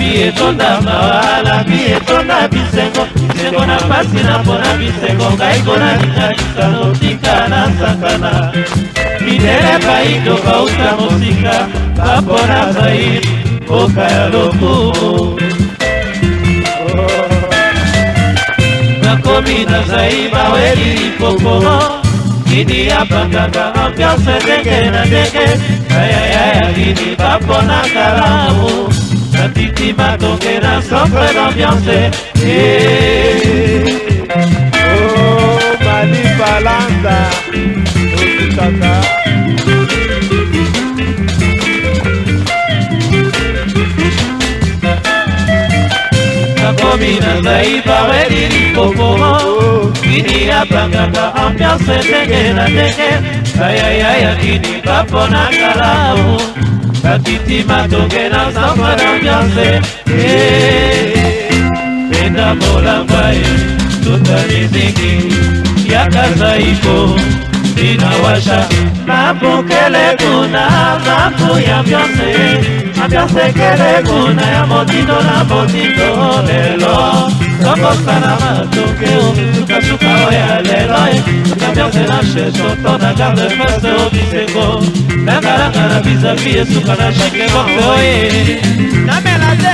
vie etonda mawa, la vie etonda bisengo, bisengo na pasi na pona bisengo, ngai kona lingalisa notika na sakana. Midele baido bauta mosika, bapona zairi, oka ya lokumu. Nakomi na zaiba weli poporo, kini ya panganga ambiance denge na denge, ayayaya kini bapona kalamu. Natiti matonge na sofre d'ambiance. Oh, Mali Balanda, Okitaka. Nakomi na zaiba weli poporo, kini ya panganga ambiance denge na denge, ayayaya kini bapona kalamu. Katiti matonge na samba d'ambiance. Penda molambaye tuta miziki yakaza iko inawasha mapukele kuna mapu ya ambiance. Ambiance kele kuna ya motindo na motindo lelo Soko sana matonge suka suka oya lelo Ambiance na sheso tona garde feste o bisengo Nangaranga na vis-a-vis suka na shike boxe oye Namela de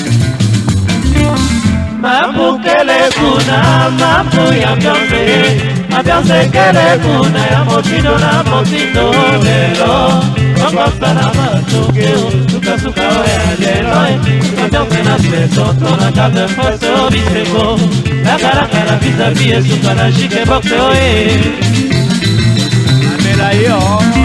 Mapu kele kuna mapu ya ambiance. Ambiance kele kuna ya motindo na motindo lelo Soko sana matonge suka suka oya lelo Ambiance na sheso tona garde feste o bisengo Nangaranga na vis-a-vis suka na shike boxe oye Namela yo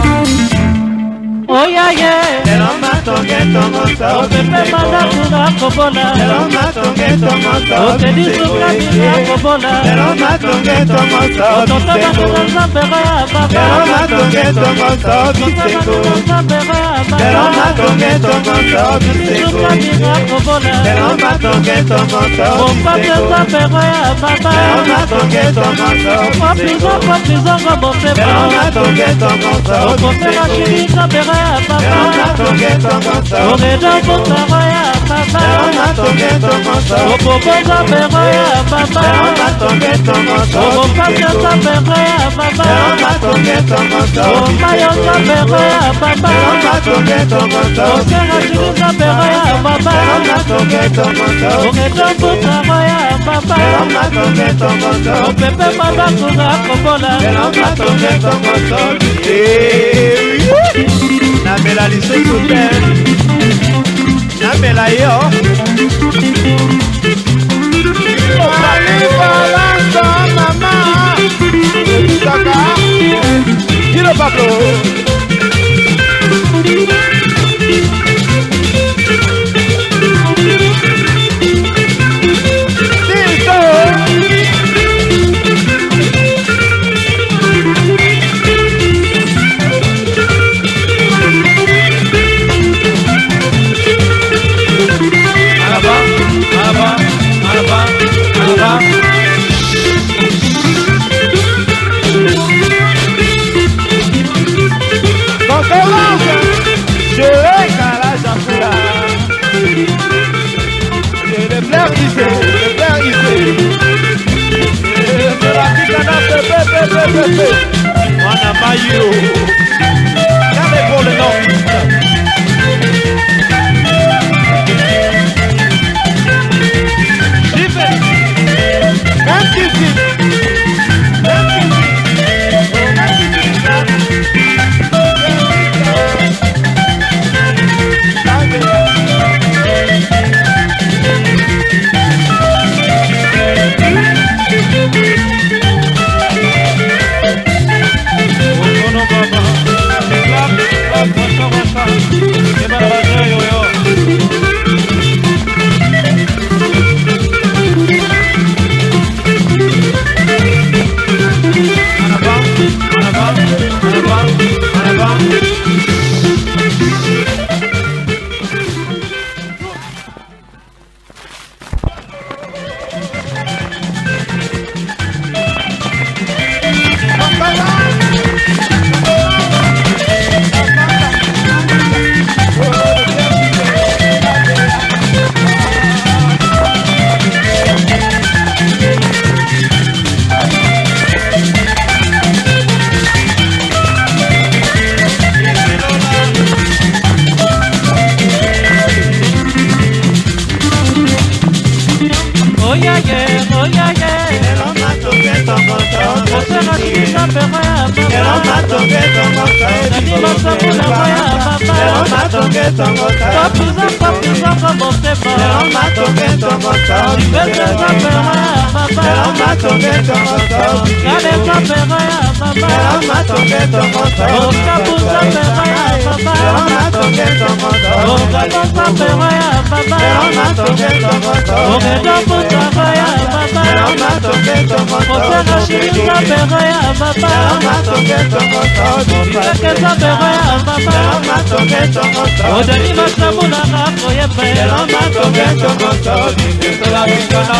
Oh yeah yeah Elo matonge tongo sa Opepe manda kuna kobola Elo matonge tongo sa Okedi suka mina kobola Elo matonge tongo sa Ototo bakuna zambere ya baba Elo matonge tongo sa bisengo Elo matonge tongo sa bisengo Suka mina kobola Elo matonge tongo sa Ompape zambere ya baba Elo matonge tongo sa Opizo popizongo boseba Elo matonge tongo sa Okopera shiri zambere ya baba Elo matonge tongo sa Oredo botara ya baba Elo matonge tongo sa Opopo zambere ya baba Elo matonge tongo sa Ompape zambere ya baba Elo matonge tongo sa Omayo zambere ya baba Elo matonge tongo sa Osera shiri zambere ya baba Elo matonge tongo sa Oredo botara ya baba Elo matonge tongo sa Opepe manda kuna kobola Elo matonge tongo sa Namela lisusu te Namela yo Balanda mama Saka Kilo Pablo Mwana mayo Regardez pour le nord matonge tongo Nani masamu na moya mama Lelo matonge tongo Papiza motema Lelo matonge tongo Jibete zapera ya mama Lelo matonge tongo Kale zapera ya mama Lelo matonge tongo Okabu zapera ya mama Lelo matonge tongo Okabu zapera ya mama Lelo matonge tongo Okedabu zapera ya mama Lelo matonge tongo Otega shiri zapera ya mama Lelo matonge tongo Keke zapera ya mama Lelo matonge tongo Odani masamu na rako yepe Lelo matonge tongo La vicana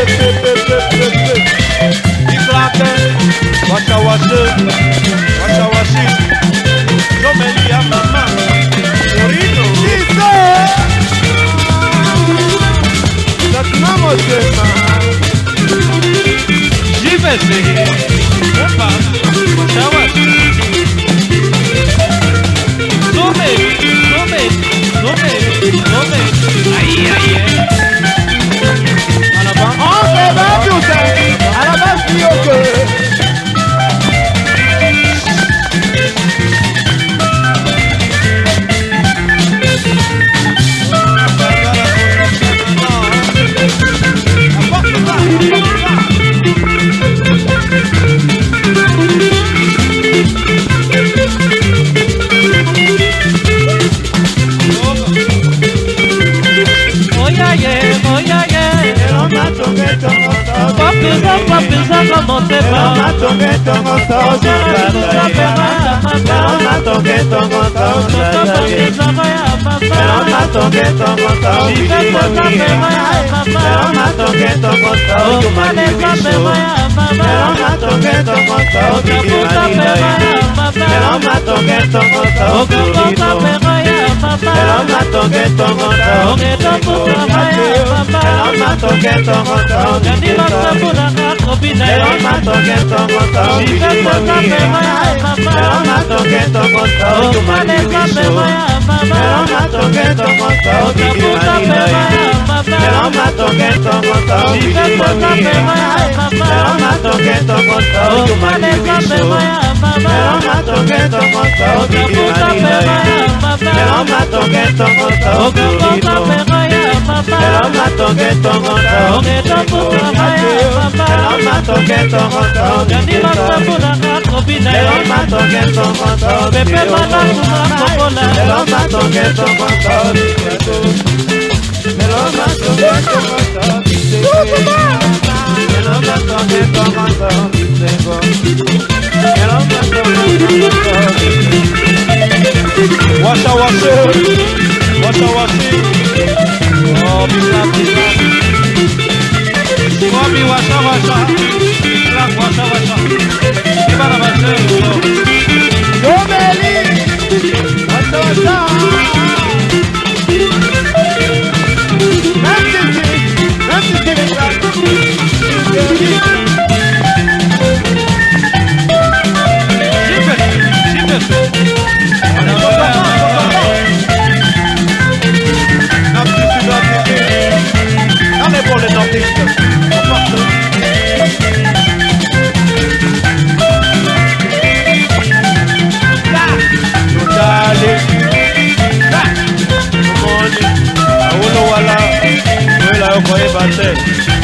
Iklake Washa washi Jomeli ya mama Torino Iso Zatunamo sema Jivese Opa Washawashi Zome Aïe On se va tout à la base du yoke Papiza como te va matonge tongo matonge tongo Washa washi Oh bisa Swami washa Gimana bahasa Jomeli pour les nordistes. Wala, wala ko ibate.